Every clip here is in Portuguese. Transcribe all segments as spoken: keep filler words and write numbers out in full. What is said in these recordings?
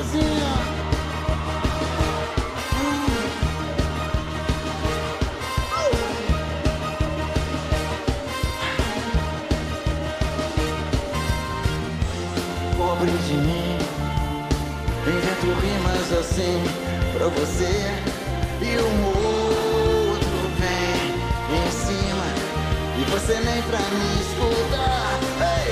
Terezinha. Pobre de mim, invento rimas assim pra você, e um outro vem em cima e você nem pra me escutar. Ei,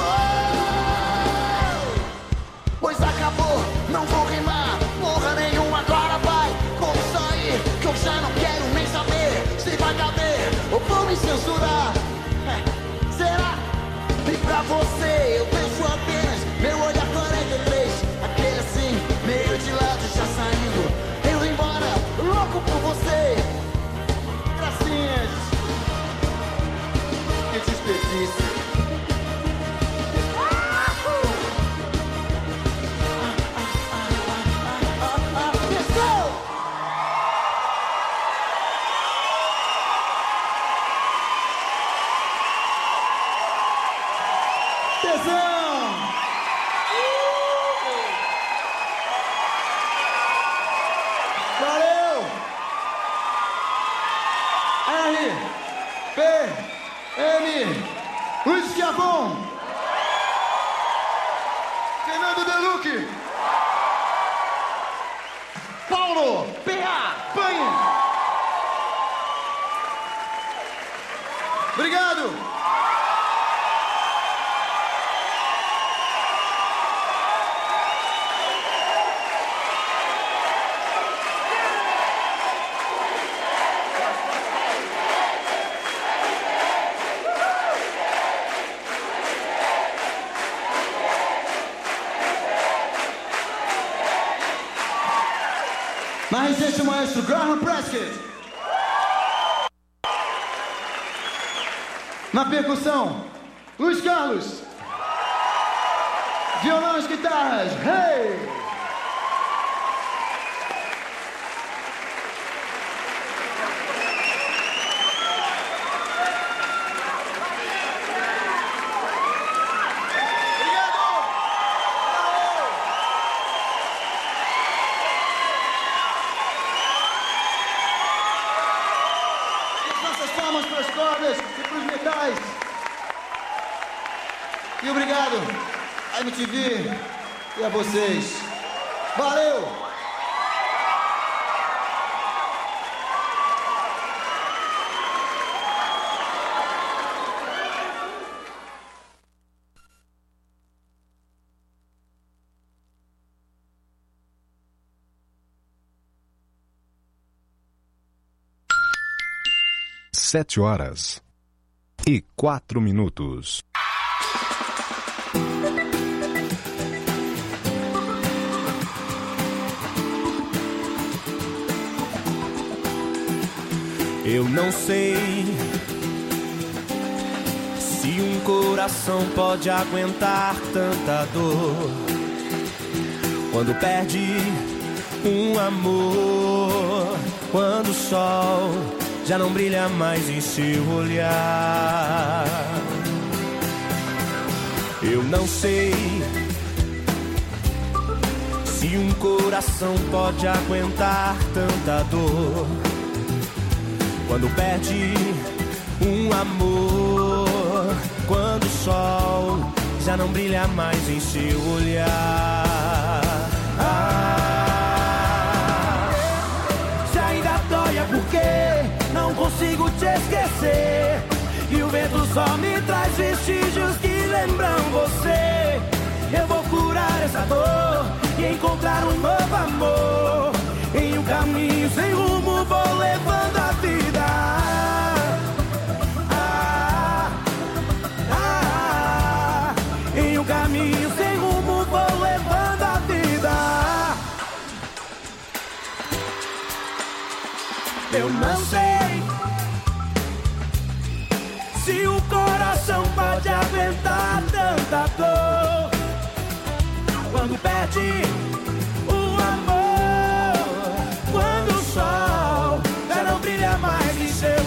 oh! Pois acabou, não vou rimar porra nenhuma, agora vai com isso aí, que eu já não quero nem saber se vai caber ou vou me censurar. É, será? E pra você eu penso apenas, meu olhar quarenta e três, aquele assim, meio de lado já saindo, indo embora, louco por você. Gracinhas. Que desperdício. Luiz Schiavon, Fernando Deluque, Paulo P A Panha. Obrigado. Mais recente, o maestro Graham Prescott. Na percussão, Luiz Carlos. Violão e guitarras, hey! E obrigado a M T V e a vocês. Valeu! Sete horas e quatro minutos. Eu não sei se um coração pode aguentar tanta dor quando perde um amor, quando o sol já não brilha mais em seu olhar. Eu não sei se um coração pode aguentar tanta dor quando perde um amor, quando o sol já não brilha mais em seu olhar. Ah, se ainda dói é porque não consigo te esquecer, e o vento só me traz vestígios que lembram você. Eu vou curar essa dor e encontrar um novo amor. Em um caminho sem rumo vou levando a vida. Ah, ah, ah. Em um caminho sem rumo vou levando a vida. Eu não sei se o coração pode aguentar tanta dor quando perde o amor, quando o sol já não brilha mais em seu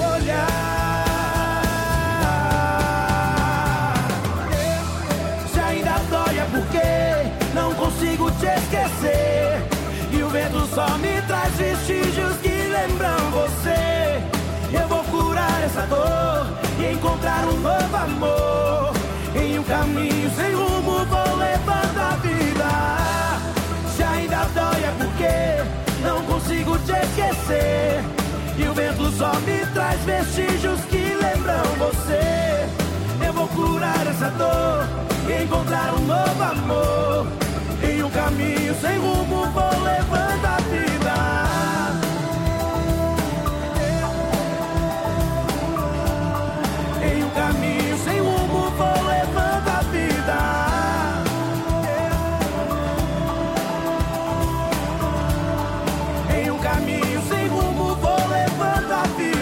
olhar. Se ainda dói é porque não consigo te esquecer. E o vento só me traz vestígios que lembram você. Eu vou curar essa dor e encontrar um novo amor. Em um caminho sem rumo vou levando a vida. Se ainda dói é porque não consigo te esquecer. E o vento só me traz vestígios que lembram você. Eu vou curar essa dor e encontrar um novo amor. Em um caminho sem rumo vou levando a vida. Em um caminho sem rumo vou levando a vida. Em um caminho sem rumo vou levando a vida.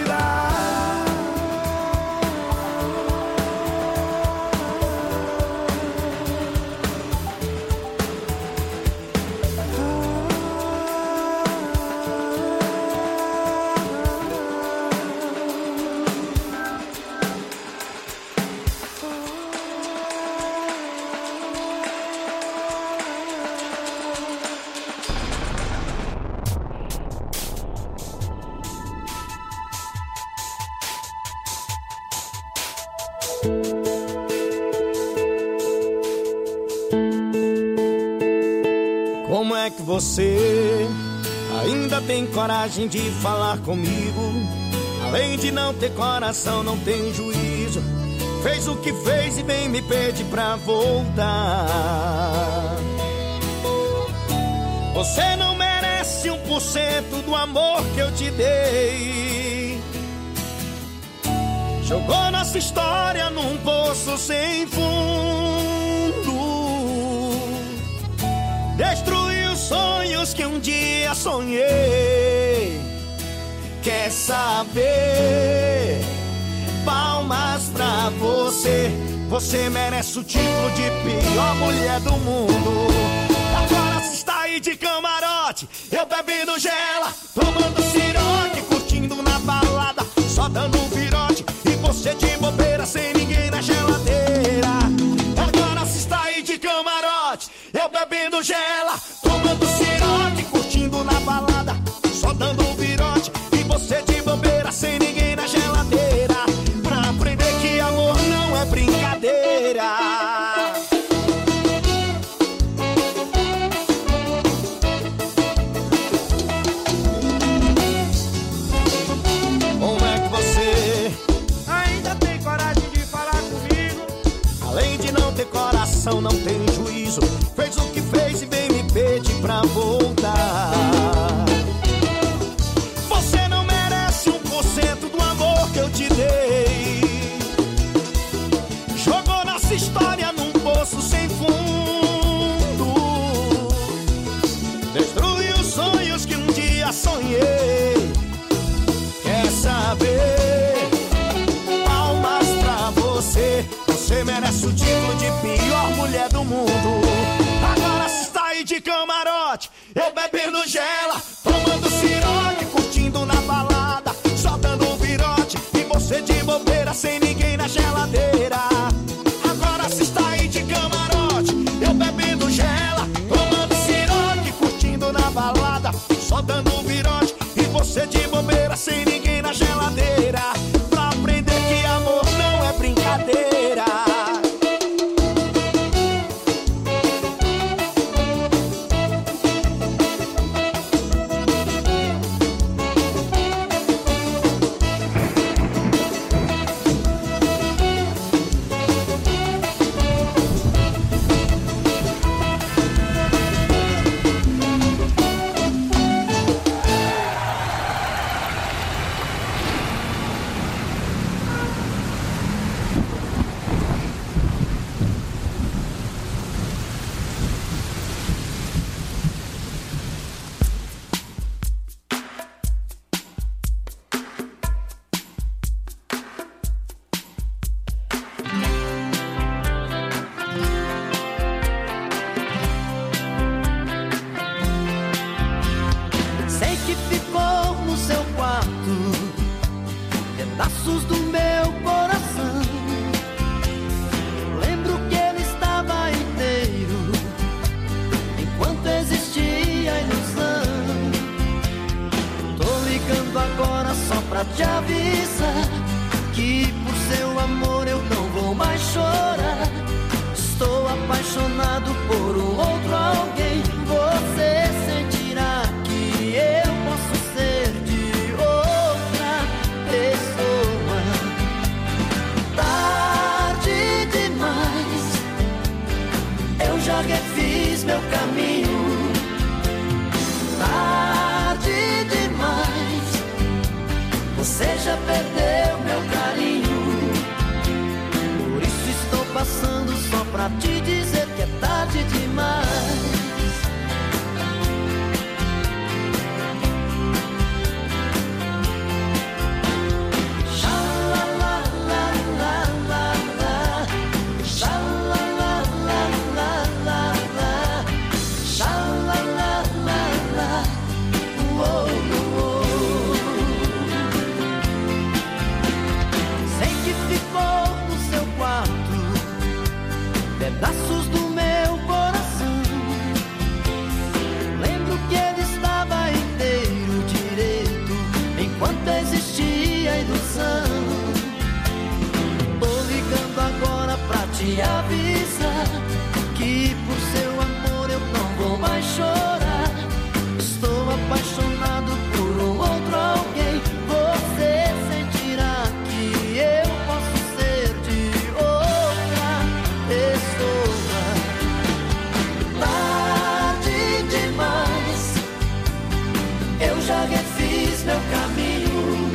Como é que você ainda tem coragem de falar comigo? Além de não ter coração, não tem juízo. Fez o que fez e vem me pede pra voltar. Você não merece um por cento do amor que eu te dei. Jogou nossa história num poço sem fundo. Destruiu sonhos que um dia sonhei. Quer saber? Palmas pra você. Você merece o título de pior mulher do mundo. Agora se está aí de camarote, eu bebendo gela, tomando ciroque, curtindo na balada, só dando um virote. E você de bobeira, sem ninguém na geladeira. Agora se está aí de camarote, eu bebendo gela, tomando ciroque, curtindo na balada, só dando um virote. E você de bobeira, sem ninguém na geladeira. Pra aprender que amor não é brincadeira. Como é que você ainda tem coragem de falar comigo? Além de não ter coração, não tem juízo. Fez o que fez e vem me pedir pra voltar. Você não merece um por cento do amor que eu te dei. Jogou nossa história num poço sem fundo. Destruiu sonhos que um dia sonhei. Quer saber? Palmas pra você. Você merece o título de pior mulher do mundo. Agora se está aí de camarote, eu bebendo gela, tomando ciroque, curtindo na balada, só dando um virote. E você de bobeira, sem ninguém na geladeira. Agora se está aí de camarote, eu bebendo gela, tomando ciroque, curtindo na balada, só dando um virote. E você de bobeira, sem ninguém na geladeira. Pra aprender que amor não é brincadeira. Sei que ficou no seu quarto pedaços do meu coração. Lembro que ele estava inteiro enquanto pra te dizer que é tarde demais. Pedaços do meu coração. Lembro que ele estava inteiro direito enquanto existia a ilusão. Tô ligando agora pra te avisar que por seu amor eu não vou mais chorar. Estou apaixonado por um outro alguém. Você sentirá que eu posso ser de outra pessoa. Tarde demais, eu já refiz meu caminho.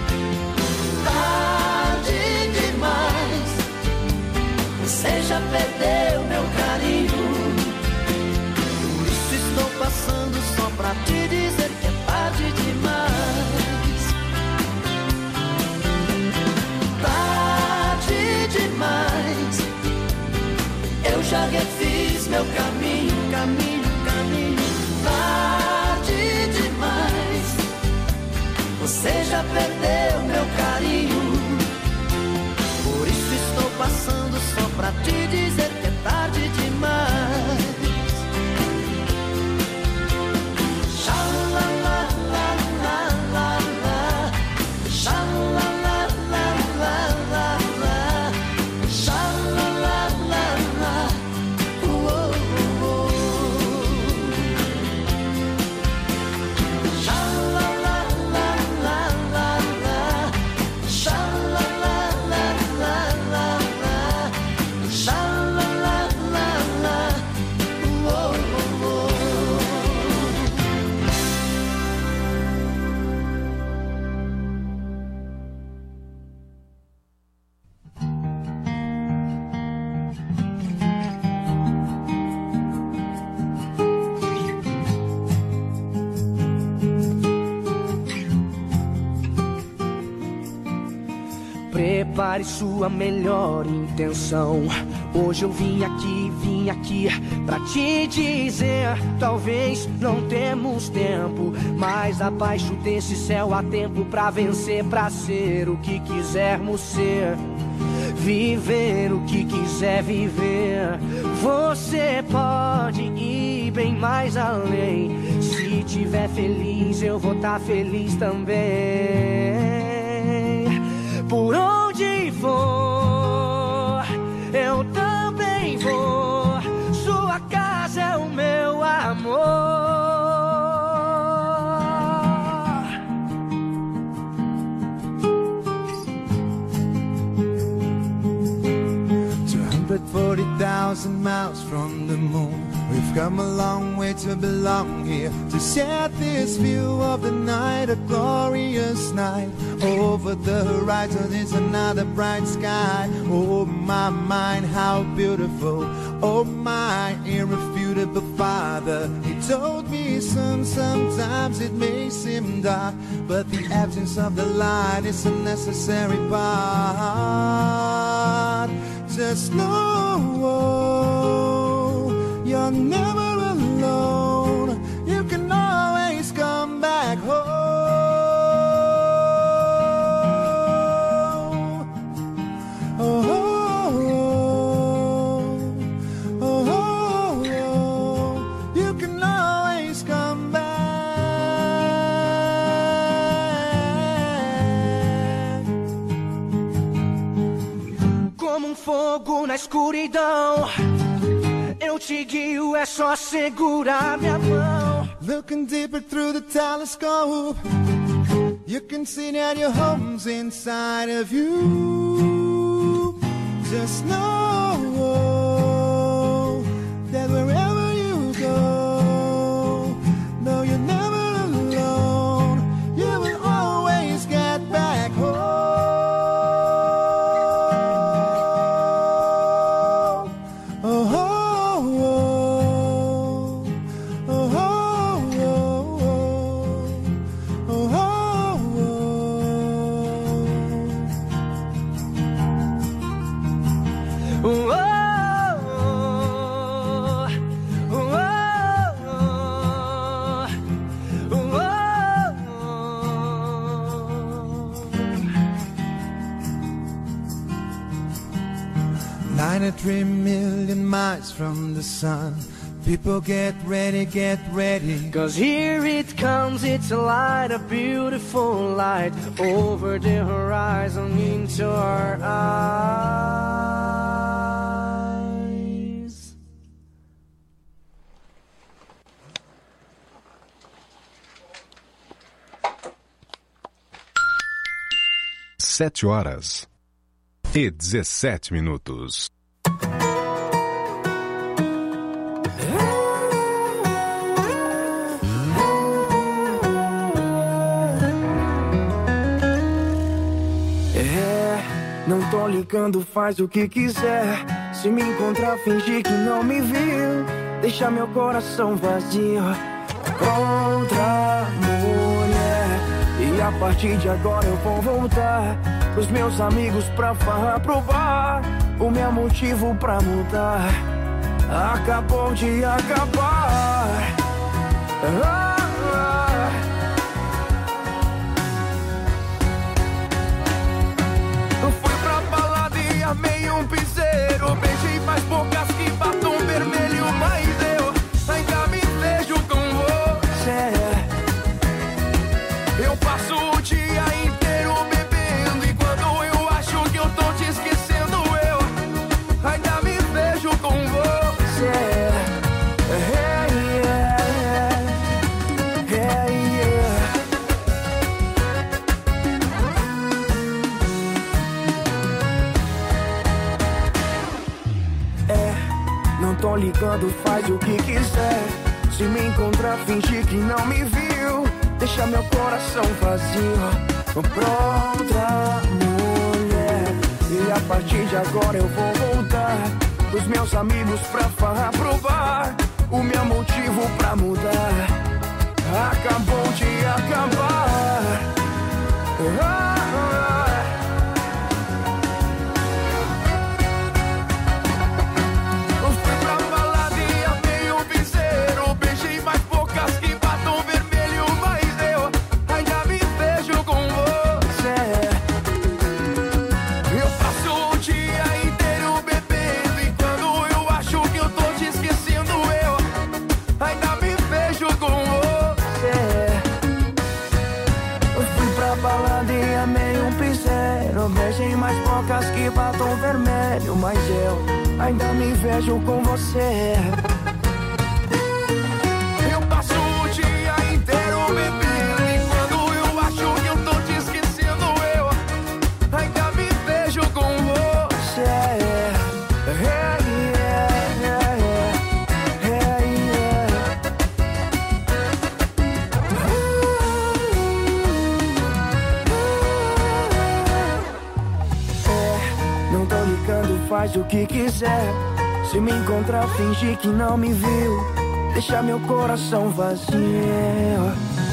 Tarde demais, você já perdeu meu carinho. Por isso estou passando só pra te dizer que é tarde demais. Tarde demais, eu já refiz meu caminho, caminho, caminho. Tarde demais, você já perdeu meu carinho. Por isso estou passando só pra te dizer que é tarde demais. Prepare sua melhor intenção. Hoje eu vim aqui, vim aqui pra te dizer: talvez não temos tempo, mas abaixo desse céu há tempo pra vencer, pra ser o que quisermos ser, viver o que quiser viver. Você pode ir bem mais além. Se tiver feliz, eu vou tá feliz também. Por onde for, eu também vou. Sua casa é o meu amor. two hundred forty thousand miles from the moon, we've come a long way to belong here, to share this view of the night, a glorious night. Over the horizon is another bright sky. Oh my mind, how beautiful. Oh my irrefutable Father. He told me, son, sometimes it may seem dark, but the absence of the light is a necessary part. Just know you're never alone. You can always come back home. Fogo na escuridão, eu te guio, é só segurar minha mão. Looking deeper through the telescope, you can see that your home's inside of you. Just know that wherever you go, no, you're never alone. You will always get back home. twenty-three million miles from the sun. People get ready, get ready. Cause here it comes, it's a light, a beautiful light, over the horizon into our eyes. Sete horas e dezessete minutos. Não tô ligando, faz o que quiser. Se me encontrar, fingir que não me viu. Deixa meu coração vazio pra outra mulher. E a partir de agora eu vou voltar pros meus amigos pra farra, pro bar. O meu motivo pra mudar acabou de acabar. Ah, ah. Eu fui pra balada e amei um piseiro. Beijei mais bocas que batom vermelho, mas eu ainda me vejo com você. Eu passo o dia inteiro bebendo, e quando eu acho que eu tô te esquecendo, eu ainda me vejo com você. Hey, yeah, yeah, yeah. É, não tô ligando, faz o que quiser. Se me encontrar, fingir que não me viu. Deixa meu coração vazio pra outra mulher. E a partir de agora eu vou voltar pros meus amigos pra farra, pro bar. O meu motivo pra mudar acabou de acabar. Ah, ah. Eu fui pra balada e amei um piseiro. Beijei mais bocas que batom vermelho, mas eu ainda me vejo com você. Eu passo o dia inteiro bebendo, e quando eu acho que eu tô te esquecendo, eu ainda me vejo com você. Eu fui pra balada e amei um piseiro. Beijei mais bocas que batom vermelho, mas eu ainda me vejo com você. Eu passo o dia inteiro bebendo, e quando eu acho que eu tô te esquecendo, eu ainda me vejo com você. Hey, yeah, yeah, yeah. Hey, yeah. É, não tô ligando, faz o que quiser. Se me encontrar, fingir que não me viu. Deixa meu coração vazio.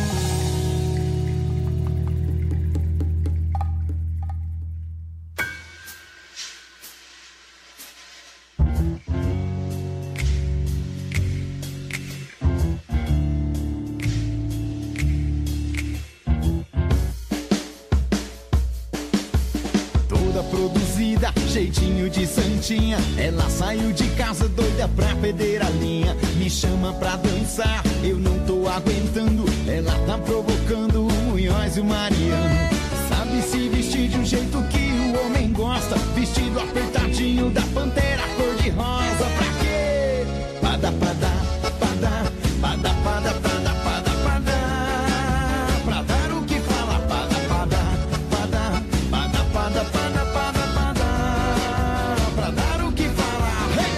Toda produzida, jeitinho de santinha. Ela saiu de casa doida pra perder a linha. Me chama pra dançar, eu não tô aguentando. Ela tá provocando o Munhoz e o Mariano. Sabe se vestir de um jeito que o homem gosta. Vestido apertadinho da Pantera cor-de-rosa. Pra quê? Pada, pada, pada, pada, pada, pada, pada, pada. Pra dar o que fala, pada, pada, pada, pada, pada, pada, pada, pada. Pra dar o que fala, hey!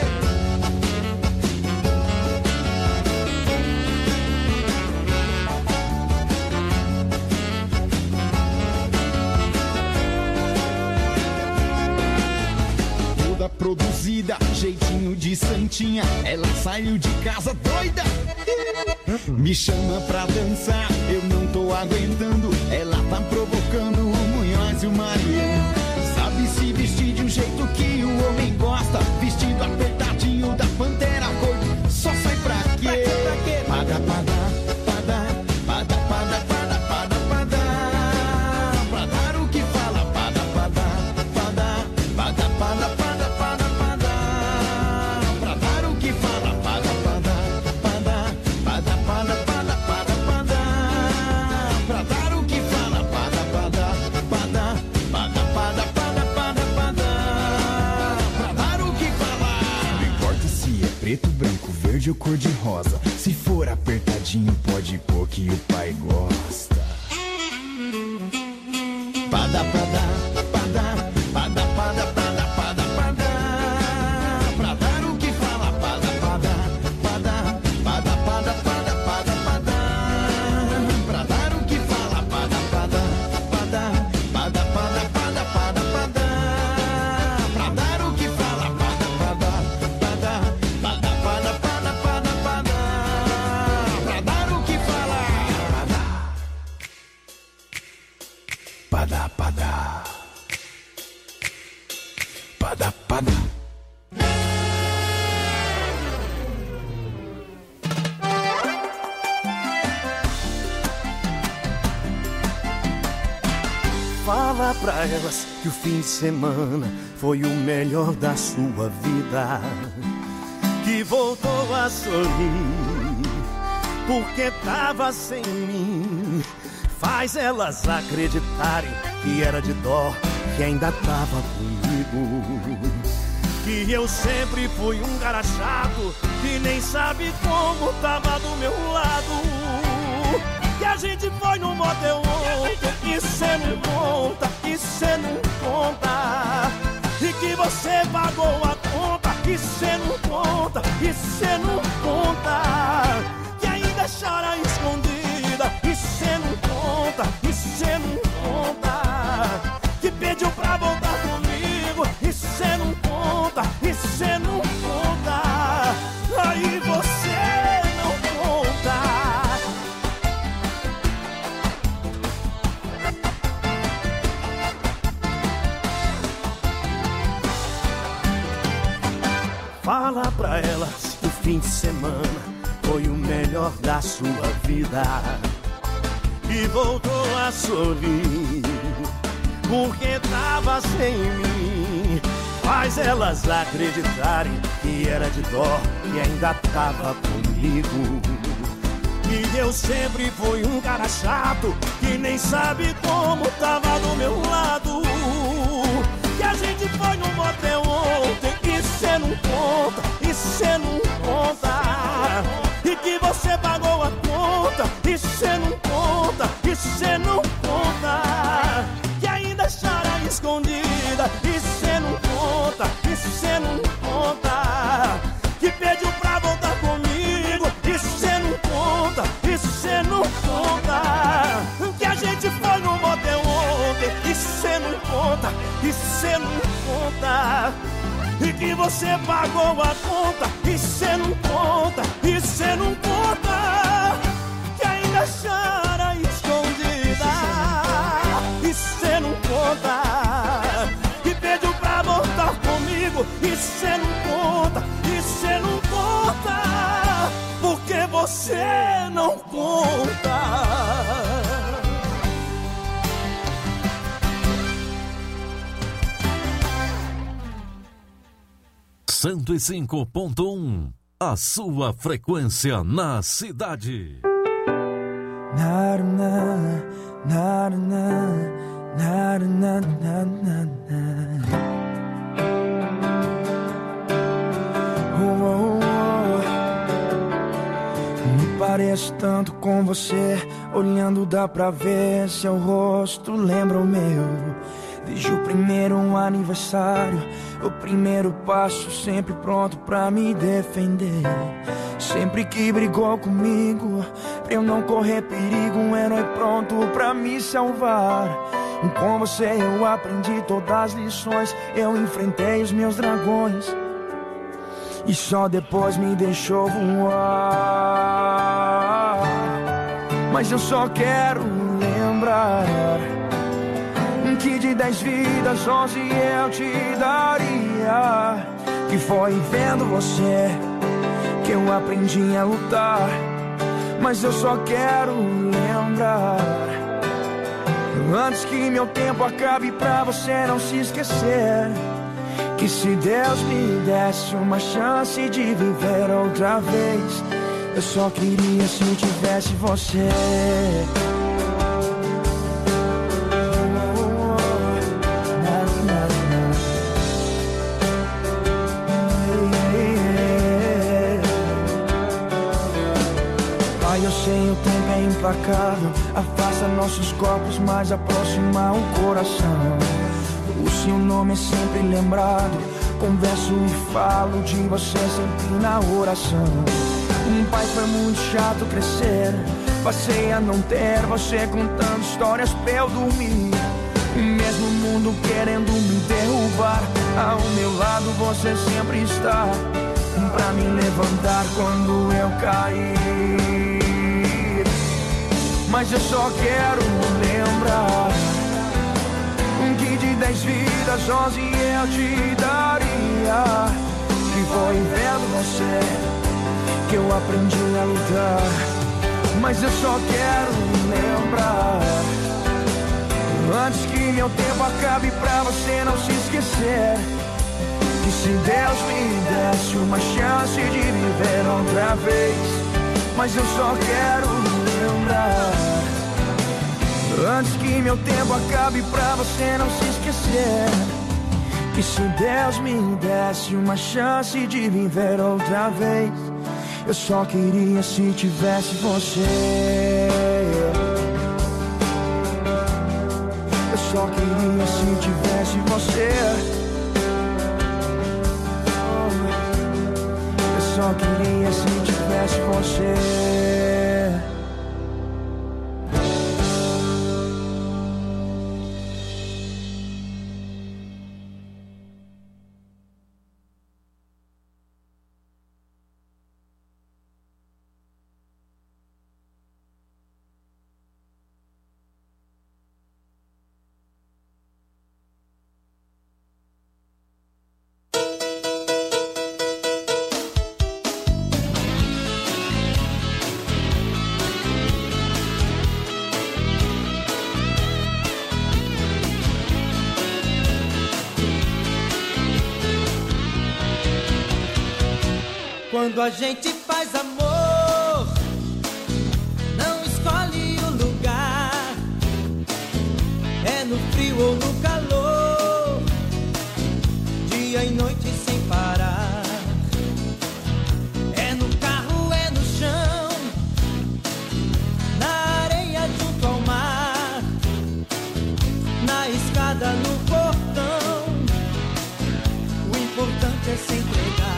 Toda produzida, jeitinho de santinha. Ela saiu de casa doida. Me chama pra dançar, eu não tô aguentando. Ela tá provocando o Munhoz e o Mariano. Sabe se vestir de um jeito que o homem gosta. Vestido apertadinho da Pantera cor. Só sai pra quê? Pada, pada, pada, pada, pada, pada, pada, pada. Pra dar o que fala, pada, pada, pada, pada, pada, pada, pada, pada. cor de rosa. Se for apertadinho, pode pôr que o pai gosta. Pada, pada, pada, pada, pada, pada, pada, pada. Pra dar o que fala, pada, pada, pada, pada, pada, pada, pada, pada. Pra dar o que fala, pada, pada, pada, pada, pada, pada, pada, pada. Pra dar o que fala, pada, pada, pada, pada, pada, pada, pada, pada. Pra dar o que fala, pada, pada, pada, pada. Fala pra elas que o fim de semana foi o melhor da sua vida, que voltou a sorrir porque tava sem mim. Faz elas acreditarem que era de dó, que ainda tava comigo, que eu sempre fui um cara chato, que nem sabe como tava do meu lado, que a gente foi no motel ontem, e cê não conta, e cê não conta, e que você pagou a conta, e cê não conta, e cê não conta, que ainda chora escondida, e cê não conta, e cê não conta, que pediu pra voltar comigo, e cê não conta, e cê não conta, aí você não conta. Fala pra elas que o fim de semana foi o melhor da sua vida, e voltou a sorrir porque tava sem mim. Faz elas acreditarem que era de dó, que ainda tava comigo, que eu sempre fui um cara chato, que nem sabe como tava do meu lado, que a gente foi no motel ontem, e cê não conta, e cê não conta, e que você pagou a conta, e cê não conta, e cê não conta, que ainda chora escondida, e cê não conta, e cê não conta, que pediu pra voltar comigo, e cê não conta, e cê não conta, que a gente foi no motel ontem, e cê não conta, e cê não conta, e que você pagou a conta, e cê não conta, e cê não conta, que ainda chora escondida, e cê não conta, que pediu pra voltar comigo, e cê não conta, e cê não conta, porque você não conta. cento e cinco ponto um, a sua frequência na cidade. Na, na, na, na, na, na, na, na. Oh, oh, oh. Me pareço tanto com você, olhando dá pra ver seu rosto lembra o meu. Desde o primeiro aniversário, o primeiro passo, sempre pronto pra me defender. Sempre que brigou comigo, pra eu não correr perigo, um herói pronto pra me salvar. E com você eu aprendi todas as lições, eu enfrentei os meus dragões, e só depois me deixou voar. Mas eu só quero lembrar que de dez vidas, onze eu te daria. Que foi vendo você que eu aprendi a lutar. Mas eu só quero lembrar, antes que meu tempo acabe, pra você não se esquecer, que se Deus me desse uma chance de viver outra vez, eu só queria se tivesse você. Pai, eu sei, o tempo é implacável, afasta nossos corpos, mas aproxima o coração. O seu nome é sempre lembrado, converso e falo de você sempre na oração. Um pai foi muito chato crescer, passei a não ter você contando histórias pra eu dormir. O mesmo mundo querendo me derrubar, ao meu lado você sempre está, pra me levantar quando eu cair. Mas eu só quero lembrar que de dez vidas onze eu te daria, que foi vendo você que eu aprendi a lutar. Mas eu só quero lembrar, antes que meu tempo acabe, pra você não se esquecer, que se Deus me desse uma chance de viver outra vez. Mas eu só quero lembrar, antes que meu tempo acabe, pra você não se esquecer, que se Deus me desse uma chance de viver outra vez, eu só queria se tivesse você. Eu só queria se tivesse você. Eu só queria se tivesse você. Quando a gente faz amor, não escolhe o lugar, é no frio ou no calor, dia e noite sem parar, é no carro, é no chão, na areia junto ao mar, na escada, no portão, o importante é se entregar.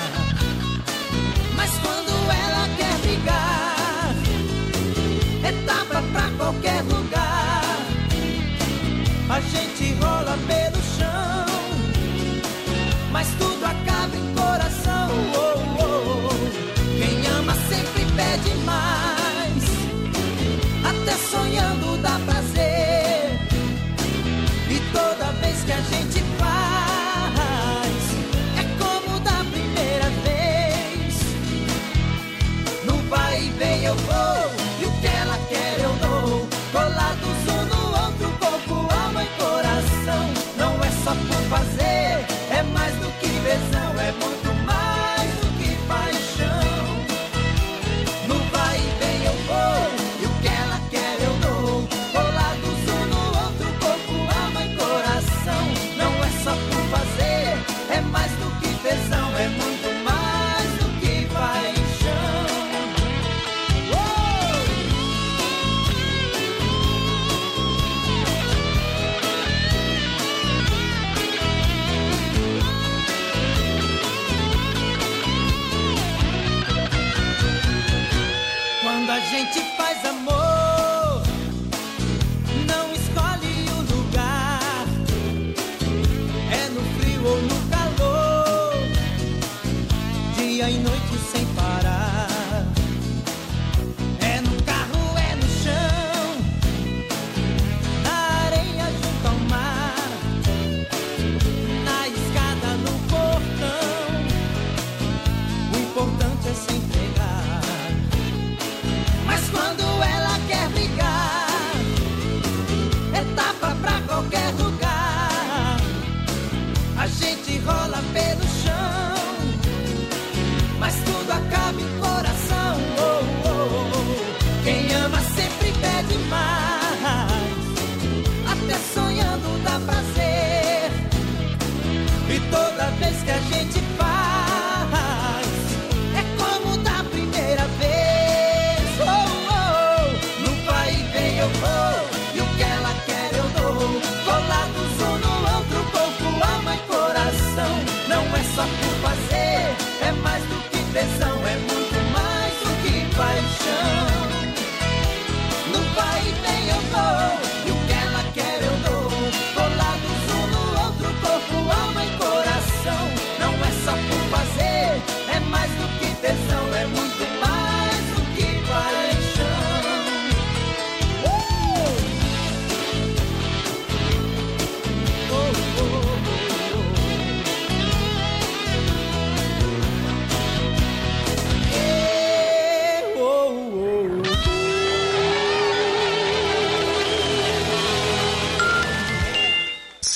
Mas quando ela quer brigar, é tapa pra qualquer lugar, a gente rola pelo chão, mas tudo acaba em coração. Oh, oh, oh. Quem ama sempre pede mais, até sonhando dá prazer, e toda vez que a gente faz, é como da primeira vez. No vai e vem eu vou, e o que ela quer eu dou, colados um no outro, corpo, alma e coração. Não é só por fazer, é mais do que tesão, é muito mais do que paixão. No vai e vem eu vou, e o que ela quer eu dou, colados um no outro, corpo, alma e coração. Não é só por fazer, é mais do que tesão, é muito mais do que paixão. Quando a gente faz amor, não escolhe o lugar, é no frio ou no calor, dia e noite sem parar, é no carro, é no chão, na areia junto ao mar, na escada, no portão, o importante é se entregar. Mas quando ela quer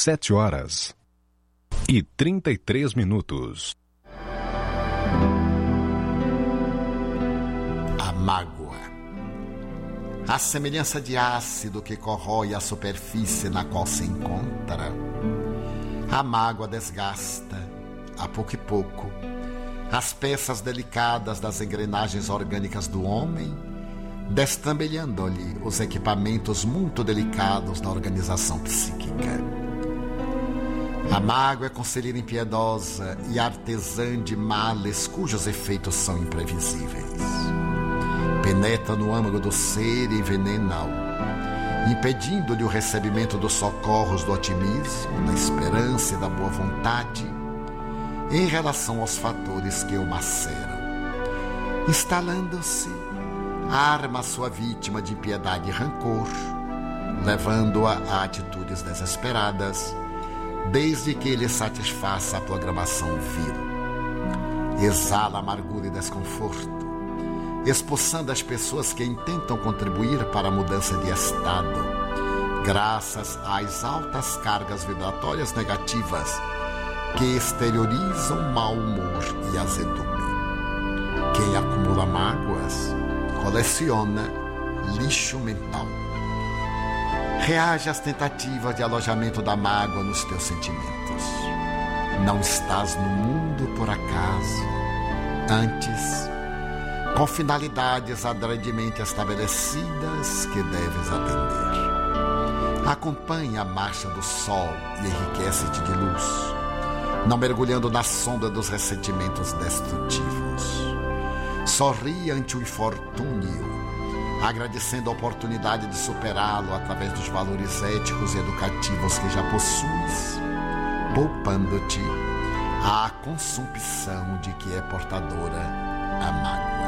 sete horas e trinta e três minutos. A mágoa. A semelhança de ácido que corrói a superfície na qual se encontra, a mágoa desgasta, a pouco e pouco, as peças delicadas das engrenagens orgânicas do homem, destambelhando-lhe os equipamentos muito delicados da organização psíquica. A mágoa é conselheira impiedosa e artesã de males cujos efeitos são imprevisíveis. Penetra no âmago do ser e envenena-o, impedindo-lhe o recebimento dos socorros do otimismo, da esperança e da boa vontade em relação aos fatores que o maceram. Instalando-se, arma sua vítima de impiedade e rancor, levando-a a atitudes desesperadas, desde que ele satisfaça a programação vil. Exala amargura e desconforto, expulsando as pessoas que intentam contribuir para a mudança de estado, graças às altas cargas vibratórias negativas que exteriorizam mau humor e azedume. Quem acumula mágoas coleciona lixo mental. Reage às tentativas de alojamento da mágoa nos teus sentimentos. Não estás no mundo por acaso, antes, com finalidades adredemente estabelecidas que deves atender. Acompanha a marcha do sol e enriquece-te de luz, não mergulhando na sombra dos ressentimentos destrutivos. Sorri ante o infortúnio, agradecendo a oportunidade de superá-lo através dos valores éticos e educativos que já possuis, poupando-te a consumpção de que é portadora a mágoa.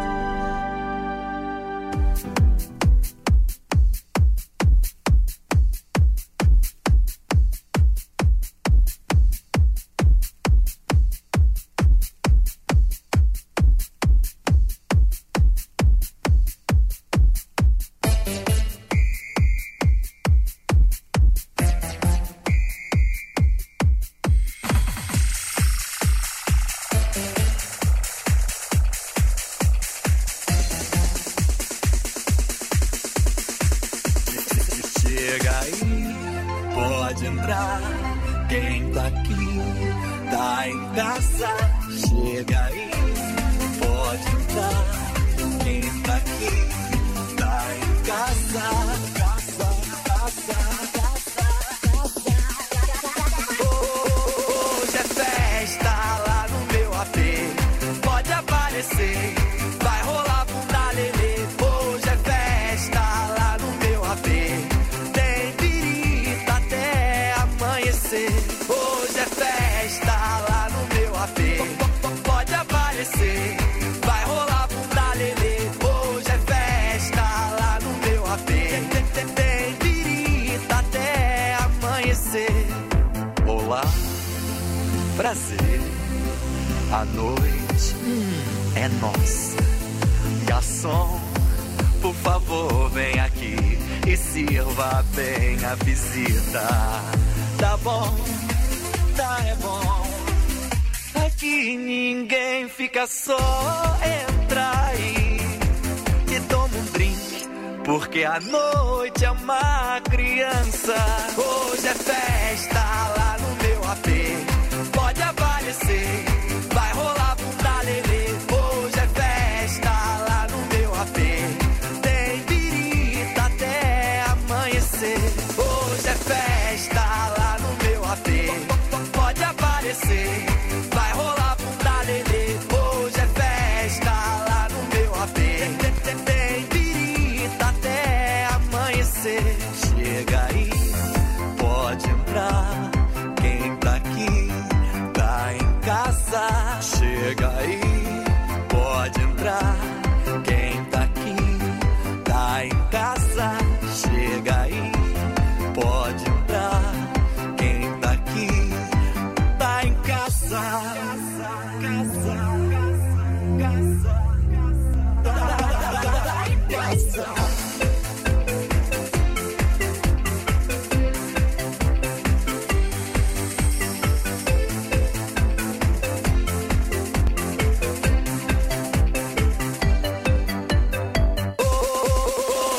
Prazer, a noite hum, é nossa. Garçom, por favor, vem aqui e sirva bem a visita. Tá bom, tá é bom. Aqui ninguém fica só, entra aí e toma um drink, porque a noite é uma criança. Hoje é festa lá no meu A P. Pode aparecer, vai rolar bunda lelê. Hoje é festa lá no meu A P. Tem birita até amanhecer. Hoje é festa lá no meu A P. Pode aparecer, vai rolar bunda lelê. Hoje é festa lá no meu A P. Tem birita até amanhecer. Chega aí, pode entrar. Quem tá aqui tá em casa. Chega aí,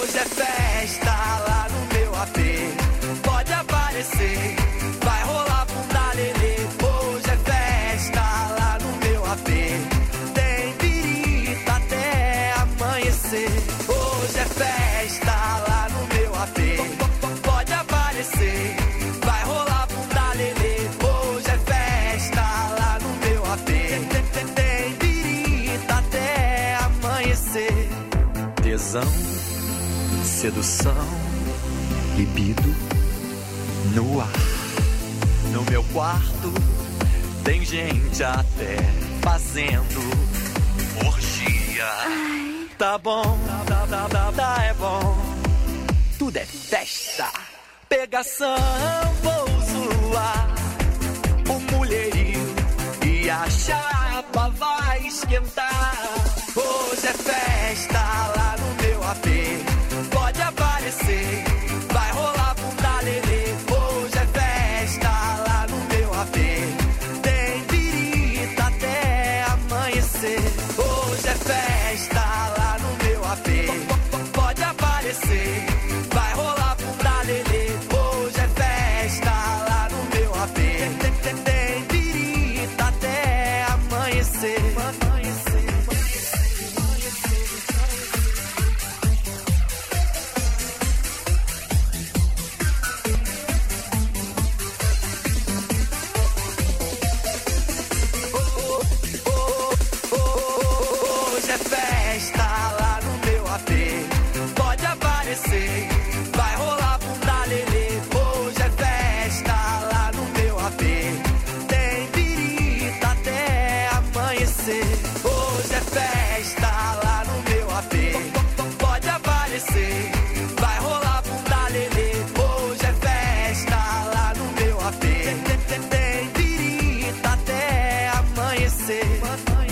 Hoje é festa lá no meu A P. Pode aparecer, vai rolar bunda lelê. Hoje é festa lá no meu A P. Tem birita até amanhecer. Hoje é festa lá no meu A P. Pode aparecer, vai rolar bunda lelê. Hoje é festa lá no meu A P. Tem birita até amanhecer. Tesão, sedução, libido no ar. No meu quarto tem gente até fazendo orgia. Ai. Tá bom, tá, tá, tá, tá, é bom. Tudo é festa, pegação, vou zoar o mulherio e a chapa vai esquentar. Hoje é festa lá no meu A P. Pode aparecer, vai rolar bunda lelê. Hoje é festa lá no meu A P. Tem birita até amanhecer. Hoje é festa lá no meu A P. Pode aparecer, vai rolar bunda lelê. Hoje é festa lá no meu A P. Tem birita até amanhecer. Hoje é festa lá no meu A P. Pode aparecer, vai rolar bunda lelê. Hoje é festa lá no meu A P. Tem birita até amanhecer. Hoje é festa lá no meu A P. Pode aparecer, vai rolar bunda lelê. Hoje é festa lá no meu A P. Tem birita até amanhecer.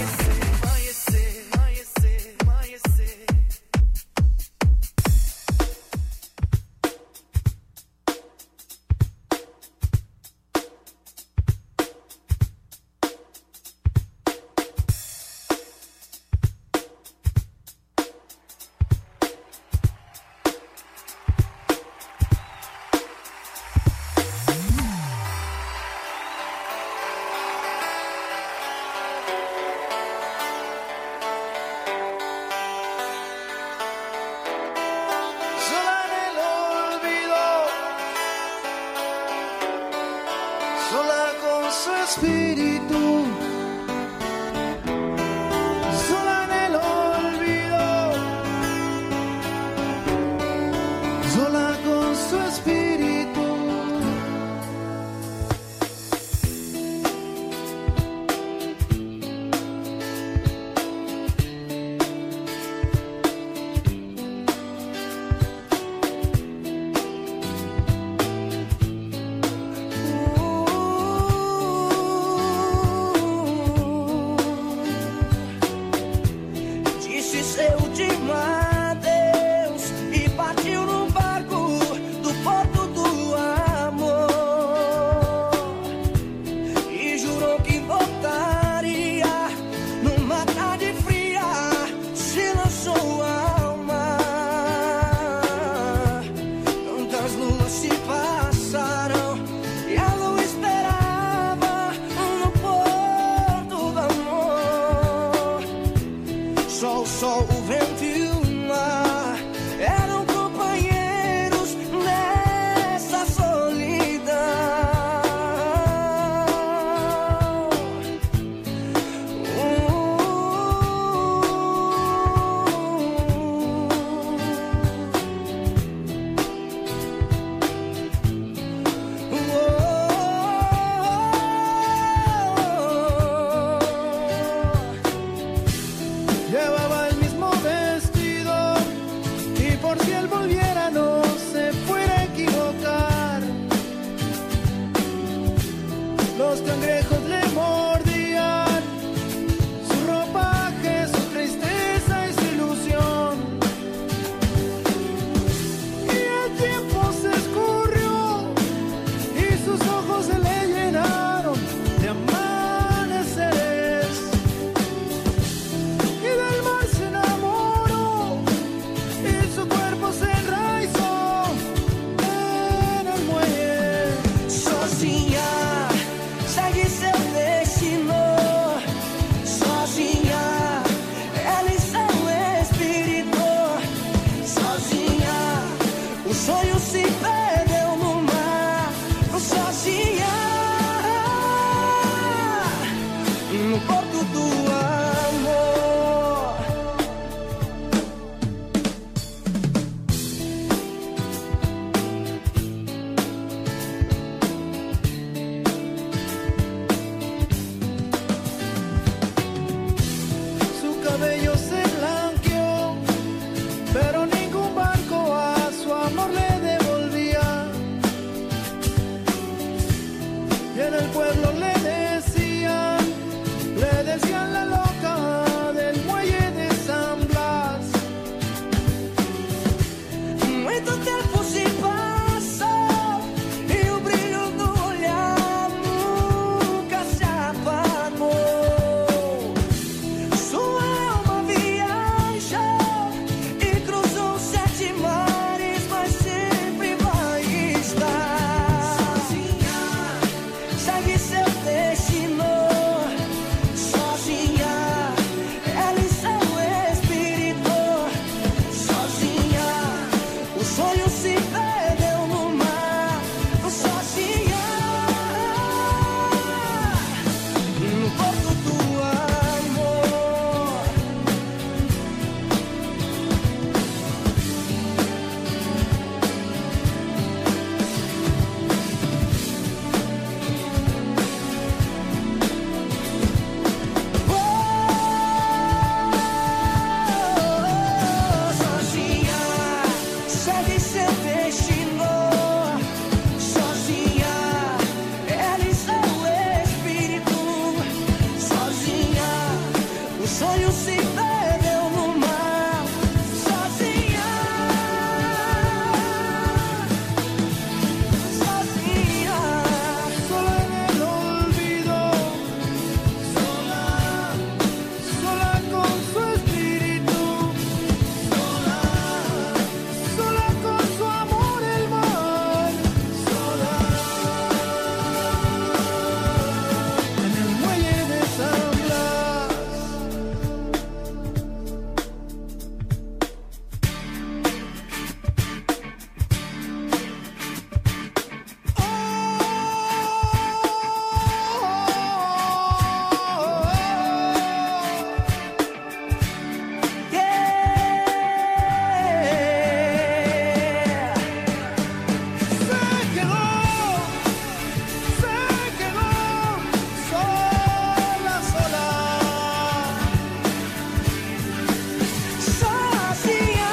Sola en el olvido, sola con su espíritu, sola en el olvido, sola con su espíritu. Disse seu último adeus e partiu no barco do porto do amor. E jurou que voltaria numa tarde fria, se lançou ao mar. Tantas luas se passaram e a lua esperava no porto do amor. Só o sol, o vento e o mar eram companheiros nessa solidão. Llevaba el mismo vestido y por si él volviera no se fuera a equivocar. Los cangrejos le mordían su ropaje, su tristeza y su ilusión. Y el tiempo se escurrió y sus ojos se le llenaron de amaneceres. Y del mar se enamoró y su cuerpo se sonho se perdeu no mar, sozinha, no porto do amor. Su cabello se blanqueó, pero ningún barco a su amor le devolvía. Y en el pueblo le decían, le decían la loca del muelle de San Blas. Muito tempo se passou e o brilho do olhar nunca se apagou. Sua alma viajou e cruzou sete mares, mas sempre vai estar sozinha. Segue seu destino, sozinha. Ela e seu espírito, sozinha. O sonho se perdeu no mar, sozinha, no porto do amor. Oh, sozinha, segue seu destino, sozinha. Ela e seu espírito, sozinha. O sonho se perdeu no mar, sozinha, sozinha. Sola en el olvido, sola, sola con su espíritu, sola, sola con su amor el mar, sola, en el muelle de San Blas. Se quedó, se quedó sola, sola. Sozinha,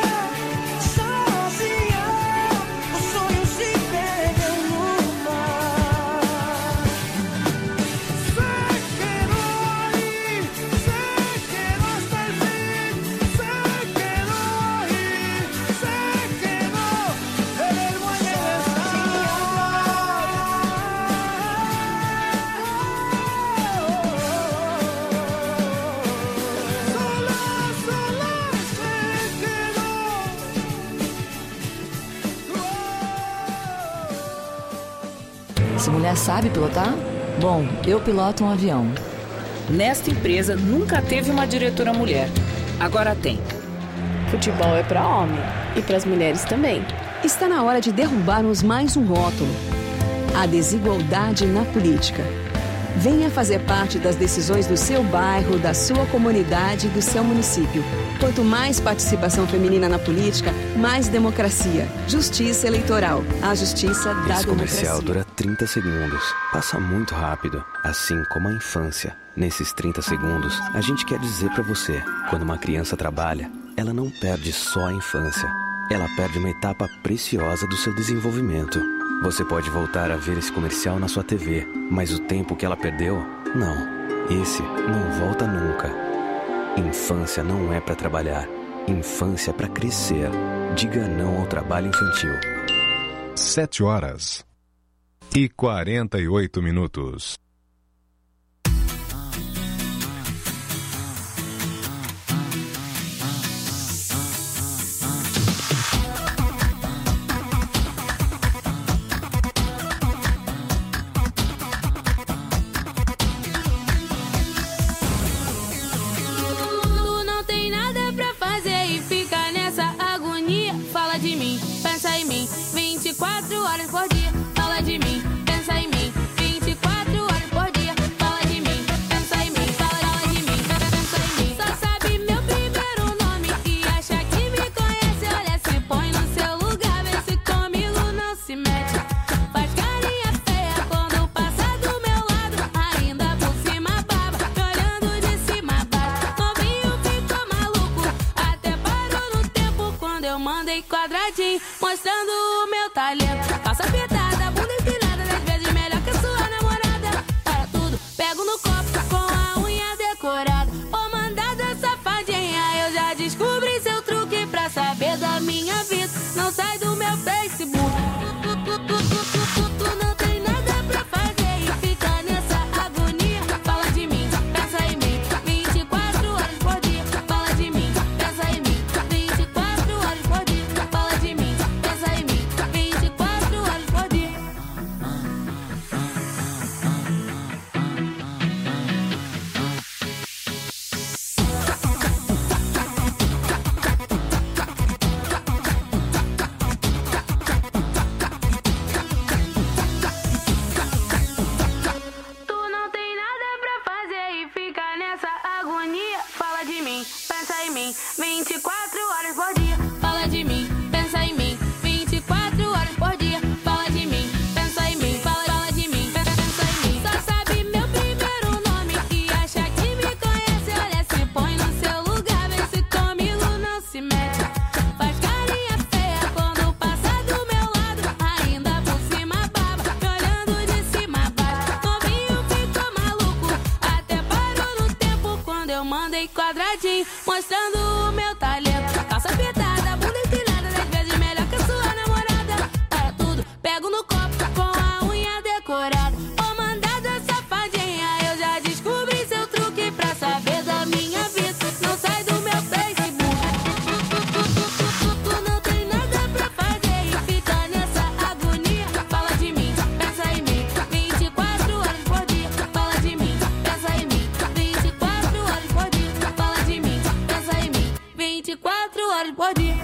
sozinha, o sonho se perdeu no mar. Se quedó ahí, se quedó hasta el fin, se quedó ahí, se quedó en el muelle de San Sola, sola se quedó. Essa mulher sabe pilotar? Bom, eu piloto um avião. Nesta empresa nunca teve uma diretora mulher. Agora tem. Futebol é para homem e para as mulheres também. Está na hora de derrubarmos mais um rótulo: a desigualdade na política. Venha fazer parte das decisões do seu bairro, da sua comunidade e do seu município. Quanto mais participação feminina na política, mais democracia. Justiça eleitoral. A justiça da Esse comercial democracia. dura trinta segundos. Passa muito rápido, assim como a infância. Nesses trinta segundos, a gente quer dizer pra você: quando uma criança trabalha, ela não perde só a infância. Ela perde uma etapa preciosa do seu desenvolvimento. Você pode voltar a ver esse comercial na sua T V, mas o tempo que ela perdeu, não. Esse não volta nunca. Infância não é pra trabalhar. Infância é pra crescer. Diga não ao trabalho infantil. Sete horas e quarenta e oito minutos. Não tem nada pra fazer e fica nessa agonia. Fala de mim, pensa em quando eu mandei quadradinho, mostrando o meu talento. Passa apertada, bunda empinada, dez vezes melhor que a sua namorada. Para tudo, pego no copo com a unha decorada. Ô mandada safadinha, eu já descobri seu truque pra saber da minha vida. Não sai do meu Facebook. Tu, tu, tu, tu, tu, tu, tu não tem nada pra fazer e fica nessa agonia. Fala de mim, pensa em mim, vinte e quatro horas por dia. Fala de mim, pensa em mim, vinte e quatro horas por dia. Fala de mim, pensa em mim, vinte e quatro horas por dia. Tu não tem nada pra fazer e fica nessa agonia. Fala de mim, pensa em mim, vinte e quatro horas por dia. Fala de mim, pensa em mim, vinte e quatro horas por dia. Fala de mim, pensa em mim, fala, fala de mim, pensa, pensa em mim. Só sabe meu primeiro nome e acha que me conhece. Olha, se põe no seu lugar, vê se comigo não se mete. Faz carinha feia quando passa do meu lado, ainda por cima baba, me olhando de cima a baixo. Novinho ficou maluco, até parou no tempo quando eu mandei quadradinho, mostrando o meu talento. Calça apertada, bunda empinada, dez vezes melhor que a sua namorada. Para tudo, pego no copo com a unha decorada. Ô mandada safadinha, eu já descobri seu truque pra saber da minha vida. Não sai do meu Facebook. Tu não tem nada pra fazer e fica nessa agonia. Fala de mim, pensa em mim, vinte e quatro horas por dia. Fala de mim, pensa em mim, vinte e quatro horas por dia. Fala de mim, pensa em mim, vinte e quatro horas por dia.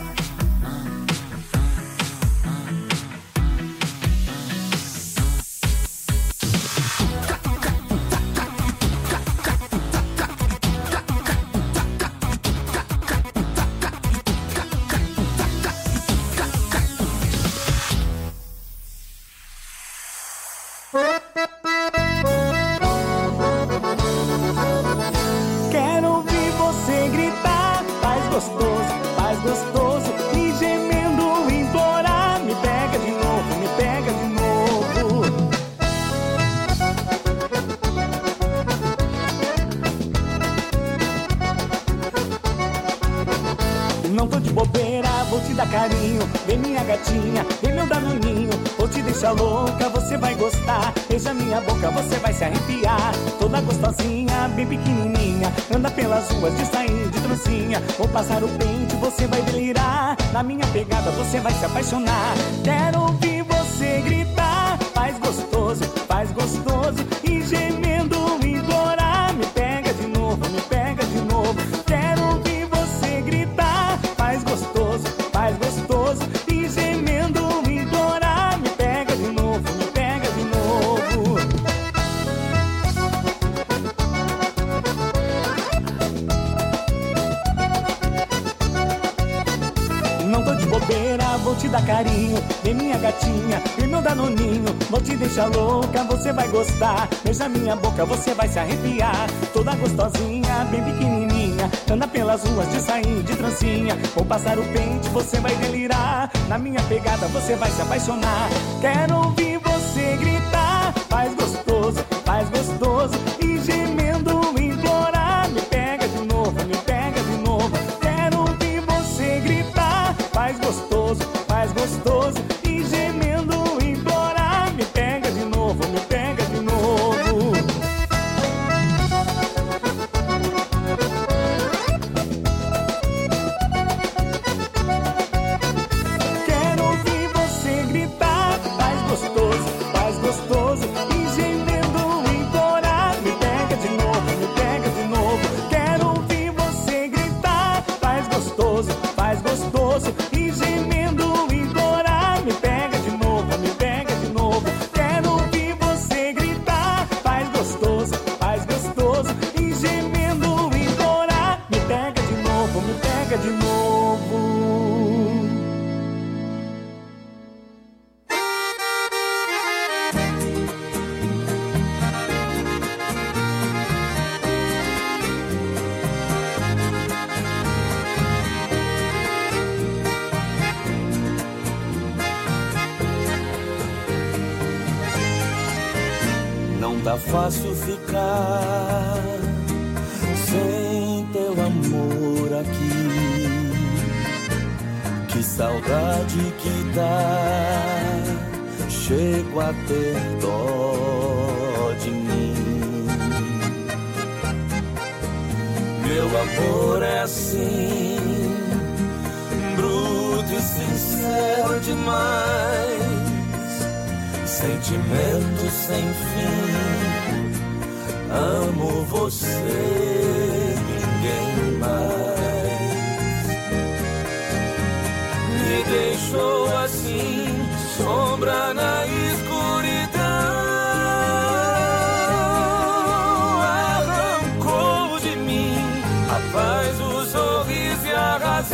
Quero ouvir você gritar, faz gostoso, faz gostoso, e gemendo implorar. Me pega de novo, me pega de novo. Não tô de bobeira, vou te dar carinho. Vem minha gatinha, vem meu danoninho. Vou te deixar louca, você vai gostar. Beija minha boca, você vai se arrepiar. Toda gostosinha, bem pequenininha, anda pelas ruas de sair de trancinha. Vou passar o pente, você vai delirar. Na minha pegada, você vai se apaixonar. Quero ouvir você gritar, faz gostoso, faz gostoso, e gemendo implorar. Me pega de novo, me pega de novo. Quero ouvir você gritar, faz gostoso, faz gostoso, e gemendo implorar. Me pega de novo, me pega de novo. Não tô de bobeira, vou te dar carinho. Vem minha gatinha, vem meu danoninho. Vou te deixar louca, você vai gostar. Beija minha boca, você vai se arrepiar. Toda gostosinha, bem pequenininha, anda pelas ruas de sair de trancinha. Vou passar o pente, você vai delirar. Na minha pegada, você vai se apaixonar. Quero ouvir você gritar, faz gostoso, faz gostoso, e gemendo implorar. Me pega de novo, me pega de novo. Quero ouvir você gritar, faz gostoso, faz gostoso, e gemendo implorar. Me pega de novo, me pega de novo. Quero ouvir você gritar, faz gostoso, faz gostoso, e gemendo implorar. Me pega de novo, me pega de novo. Quero ouvir você gritar, faz gostoso, faz gostoso, e gemendo tá fácil ficar sem teu amor aqui. Que saudade que dá, chego a ter dó de mim. Meu amor é assim, bruto e sincero demais, sentimento sem fim. Amo você, ninguém mais. Me deixou assim, sombra na escuridão. Arrancou de mim a paz, o sorriso e a razão.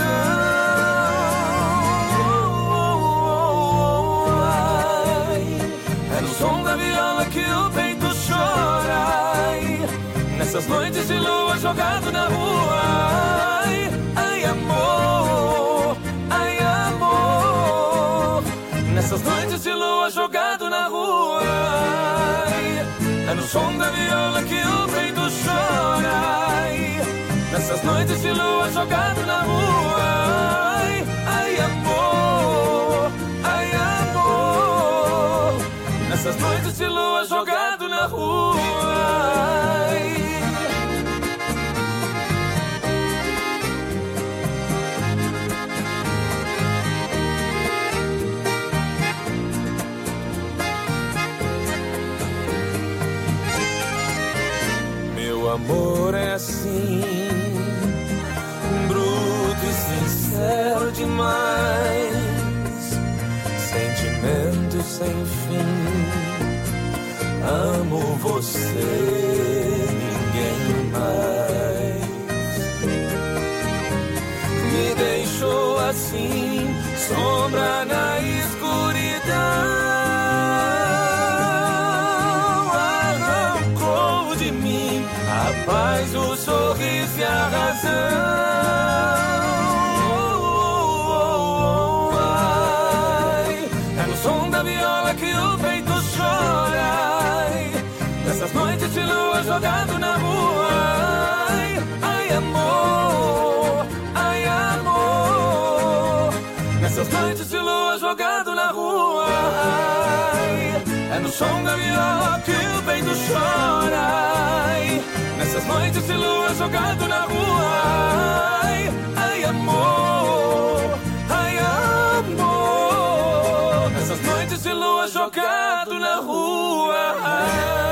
É no som da viola que o peito chora. Nessas noites de lua jogado na rua. Ai, ai amor, ai amor. Nessas noites de lua jogado na rua. Ai, é no som da viola que o peito chora. Nessas noites de lua jogado na rua. Ai, ai amor, ai amor. Nessas noites de lua jogado na rua. Ai. Meu amor é assim, bruto e sincero demais, sentimento sem fim. Amo você, ninguém mais. Me deixou assim, sombra na escuridão. Arrancou de mim a paz, o sorriso e a razão. Ai, é no som da viola que o peito chora. Nessas noites de lua jogado na rua. Ai, ai amor, ai amor. Nessas noites de lua jogado na rua. Ai, é no som da viola que o peito chora. Ai, nessas noites de lua jogado na rua. Ai, ai amor, ai amor. Nessas noites de lua jogado na rua. Ai.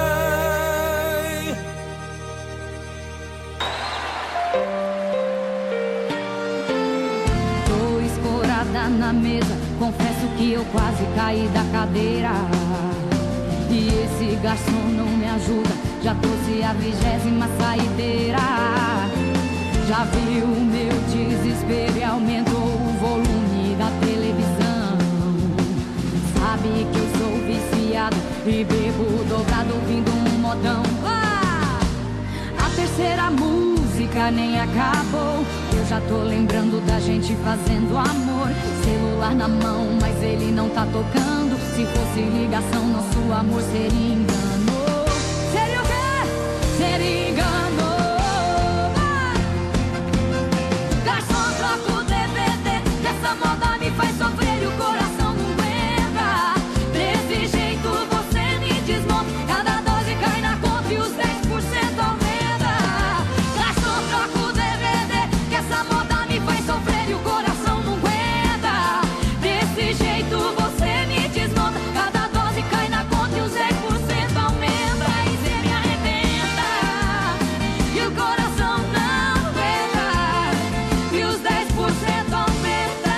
Tô escorada na mesa, confesso que eu quase caí da cadeira. E esse garçom não me ajuda, já trouxe a vigésima saideira. Já viu o meu desespero e aumentou o volume da televisão. Sabe que eu sou viciado e bebo dobrado ouvindo um modão. Ah! A terceira música nem acabou, eu já tô lembrando da gente fazendo amor. Celular na mão, mas ele não tá tocando. Se fosse ligação, nosso amor seria engano. Seria o quê? Seria engano. Ah! Garçom, troca o D V D, que essa moda me faz sofrer e o coração não aguenta. Desse jeito você me desmonta, cada dose cai na conta e os dez por cento aumenta. Garçom, troca o D V D, que essa moda me faz sofrer e o coração não aguenta. Desse jeito você me desmonta, cada dose cai na conta e os dez por cento aumenta. E você me arrebenta e o coração não aguenta, e os dez por cento aumenta.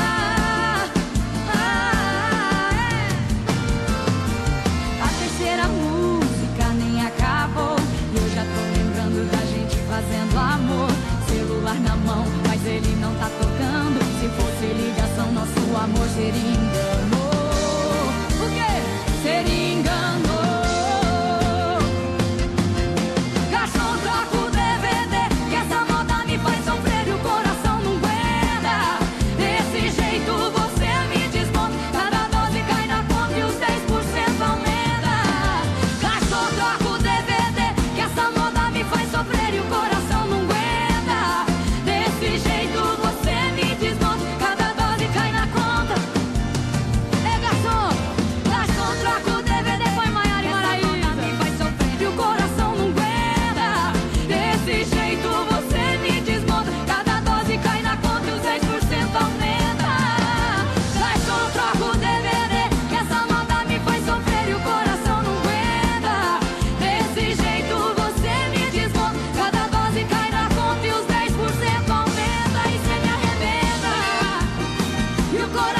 A terceira música nem acabou, eu já tô lembrando da gente fazendo amor. Celular na mão, mas ele não tá tocando. Se fosse ligação, nosso amor seria engano. O quê? Seria engano. Garçom, troca o D V D, que essa moda me faz sofrer e o coração não aguenta. Desse jeito você me desmonta, cada dose cai na conta e os dez por cento aumenta. Garçom, coração.